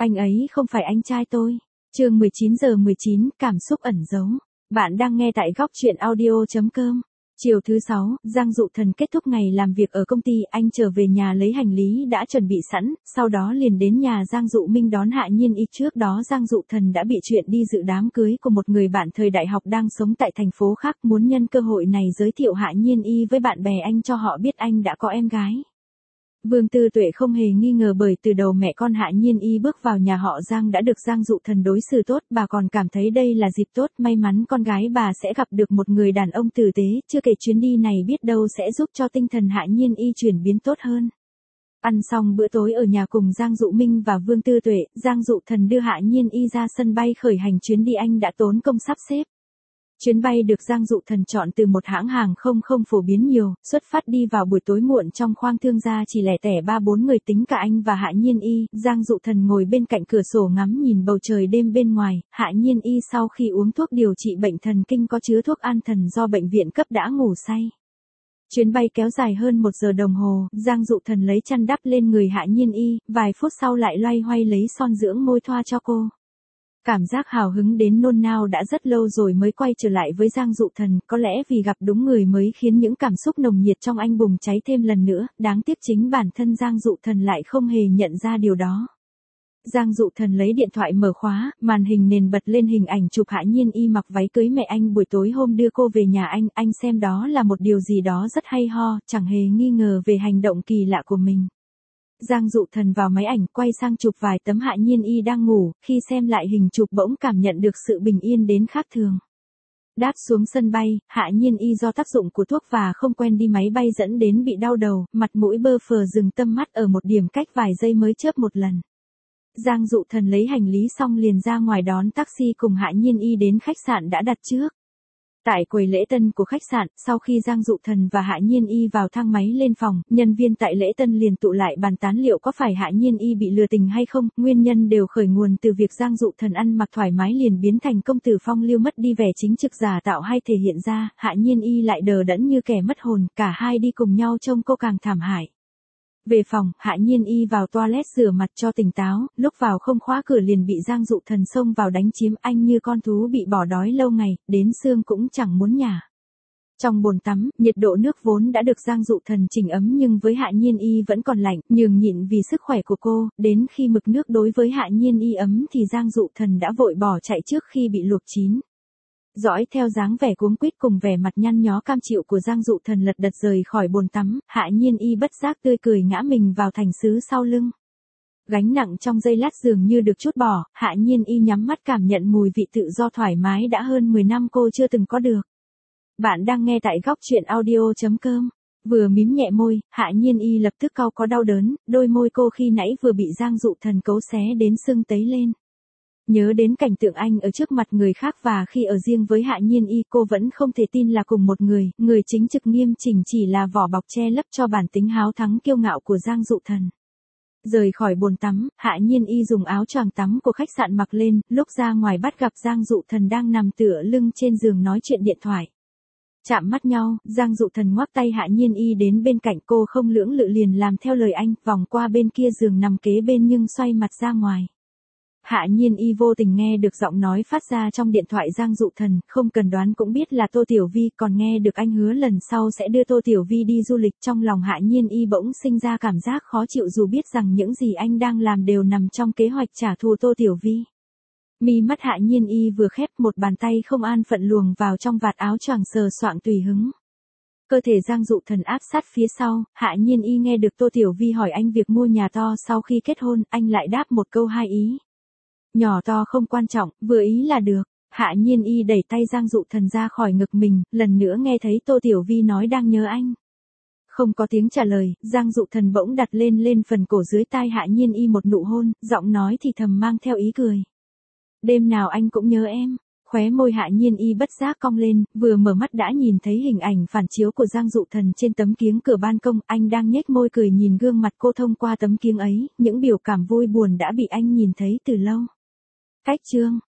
Anh ấy không phải anh trai tôi. Chương 19:19, cảm xúc ẩn giấu. Bạn đang nghe tại góc truyện audio.com. Chiều thứ 6, Giang Dụ Thần kết thúc ngày làm việc ở công ty, anh trở về nhà lấy hành lý đã chuẩn bị sẵn, sau đó liền đến nhà Giang Dụ Minh đón Hạ Nhiên Y. Trước đó Giang Dụ Thần đã bị chuyện đi dự đám cưới của một người bạn thời đại học đang sống tại thành phố khác, muốn nhân cơ hội này giới thiệu Hạ Nhiên Y với bạn bè anh cho họ biết anh đã có em gái. Vương Tư Tuệ không hề nghi ngờ bởi từ đầu mẹ con Hạ Nhiên Y bước vào nhà họ Giang đã được Giang Dụ Thần đối xử tốt, bà còn cảm thấy đây là dịp tốt, may mắn con gái bà sẽ gặp được một người đàn ông tử tế, chưa kể chuyến đi này biết đâu sẽ giúp cho tinh thần Hạ Nhiên Y chuyển biến tốt hơn. Ăn xong bữa tối ở nhà cùng Giang Dụ Minh và Vương Tư Tuệ, Giang Dụ Thần đưa Hạ Nhiên Y ra sân bay khởi hành chuyến đi anh đã tốn công sắp xếp. Chuyến bay được Giang Dụ Thần chọn từ một hãng hàng không phổ biến nhiều, xuất phát đi vào buổi tối muộn trong khoang thương gia chỉ lẻ tẻ 3-4 người tính cả anh và Hạ Nhiên Y. Giang Dụ Thần ngồi bên cạnh cửa sổ ngắm nhìn bầu trời đêm bên ngoài, Hạ Nhiên Y sau khi uống thuốc điều trị bệnh thần kinh có chứa thuốc an thần do bệnh viện cấp đã ngủ say. Chuyến bay kéo dài hơn 1 giờ đồng hồ, Giang Dụ Thần lấy chăn đắp lên người Hạ Nhiên Y, vài phút sau lại loay hoay lấy son dưỡng môi thoa cho cô. Cảm giác hào hứng đến nôn nao đã rất lâu rồi mới quay trở lại với Giang Dụ Thần, có lẽ vì gặp đúng người mới khiến những cảm xúc nồng nhiệt trong anh bùng cháy thêm lần nữa, đáng tiếc chính bản thân Giang Dụ Thần lại không hề nhận ra điều đó. Giang Dụ Thần lấy điện thoại mở khóa, màn hình nền bật lên hình ảnh chụp Hạ Nhiên Y mặc váy cưới mẹ anh buổi tối hôm đưa cô về nhà anh xem đó là một điều gì đó rất hay ho, chẳng hề nghi ngờ về hành động kỳ lạ của mình. Giang Dụ Thần vào máy ảnh quay sang chụp vài tấm Hạ Nhiên Y đang ngủ, khi xem lại hình chụp bỗng cảm nhận được sự bình yên đến khác thường. Đáp xuống sân bay, Hạ Nhiên Y do tác dụng của thuốc và không quen đi máy bay dẫn đến bị đau đầu, mặt mũi bơ phờ dừng tâm mắt ở một điểm cách vài giây mới chớp một lần. Giang Dụ Thần lấy hành lý xong liền ra ngoài đón taxi cùng Hạ Nhiên Y đến khách sạn đã đặt trước. Tại quầy lễ tân của khách sạn, sau khi Giang Dụ Thần và Hạ Nhiên Y vào thang máy lên phòng, nhân viên tại lễ tân liền tụ lại bàn tán liệu có phải Hạ Nhiên Y bị lừa tình hay không, nguyên nhân đều khởi nguồn từ việc Giang Dụ Thần ăn mặc thoải mái liền biến thành công tử phong lưu mất đi vẻ chính trực giả tạo hay thể hiện ra, Hạ Nhiên Y lại đờ đẫn như kẻ mất hồn, cả hai đi cùng nhau trông cô càng thảm hại. Về phòng, Hạ Nhiên Y vào toilet rửa mặt cho tỉnh táo, lúc vào không khóa cửa liền bị Giang Dụ Thần xông vào đánh chiếm, anh như con thú bị bỏ đói lâu ngày, đến xương cũng chẳng muốn nhả. Trong bồn tắm, nhiệt độ nước vốn đã được Giang Dụ Thần chỉnh ấm nhưng với Hạ Nhiên Y vẫn còn lạnh, nhường nhịn vì sức khỏe của cô, đến khi mực nước đối với Hạ Nhiên Y ấm thì Giang Dụ Thần đã vội bỏ chạy trước khi bị luộc chín. Dõi theo dáng vẻ cuống quýt cùng vẻ mặt nhăn nhó cam chịu của Giang Dụ Thần lật đật rời khỏi bồn tắm, Hạ Nhiên Y bất giác tươi cười ngã mình vào thành sứ sau lưng. Gánh nặng trong giây lát dường như được trút bỏ, Hạ Nhiên Y nhắm mắt cảm nhận mùi vị tự do thoải mái đã hơn 10 năm cô chưa từng có được. Bạn đang nghe tại góc truyện audio.com. Vừa mím nhẹ môi, Hạ Nhiên Y lập tức cau có đau đớn, đôi môi cô khi nãy vừa bị Giang Dụ Thần cấu xé đến sưng tấy lên. Nhớ đến cảnh tượng anh ở trước mặt người khác và khi ở riêng với Hạ Nhiên Y cô vẫn không thể tin là cùng một người chính trực nghiêm chỉnh chỉ là vỏ bọc che lấp cho bản tính háo thắng kiêu ngạo của Giang Dụ Thần. Rời khỏi bồn tắm, Hạ Nhiên Y dùng áo choàng tắm của khách sạn mặc lên, lúc ra ngoài bắt gặp Giang Dụ Thần đang nằm tựa lưng trên giường nói chuyện điện thoại. Chạm mắt nhau, Giang Dụ Thần ngoắc tay Hạ Nhiên Y đến bên cạnh cô không lưỡng lự liền làm theo lời anh, vòng qua bên kia giường nằm kế bên nhưng xoay mặt ra ngoài. Hạ Nhiên Y vô tình nghe được giọng nói phát ra trong điện thoại Giang Dụ Thần, không cần đoán cũng biết là Tô Tiểu Vi, còn nghe được anh hứa lần sau sẽ đưa Tô Tiểu Vi đi du lịch, trong lòng Hạ Nhiên Y bỗng sinh ra cảm giác khó chịu dù biết rằng những gì anh đang làm đều nằm trong kế hoạch trả thù Tô Tiểu Vi. Mi mắt Hạ Nhiên Y vừa khép, một bàn tay không an phận luồng vào trong vạt áo choàng sờ soạng tùy hứng. Cơ thể Giang Dụ Thần áp sát phía sau, Hạ Nhiên Y nghe được Tô Tiểu Vi hỏi anh việc mua nhà to sau khi kết hôn, anh lại đáp một câu hai ý. Nhỏ to không quan trọng, vừa ý là được. Hạ Nhiên Y đẩy tay Giang Dụ Thần ra khỏi ngực mình, lần nữa nghe thấy Tô Tiểu Vi nói đang nhớ anh. Không có tiếng trả lời, Giang Dụ Thần bỗng đặt lên phần cổ dưới tai Hạ Nhiên Y một nụ hôn, giọng nói thì thầm mang theo ý cười. Đêm nào anh cũng nhớ em. Khóe môi Hạ Nhiên Y bất giác cong lên, vừa mở mắt đã nhìn thấy hình ảnh phản chiếu của Giang Dụ Thần trên tấm kiếng cửa ban công, anh đang nhếch môi cười nhìn gương mặt cô thông qua tấm kiếng ấy, những biểu cảm vui buồn đã bị anh nhìn thấy từ lâu. Cách chương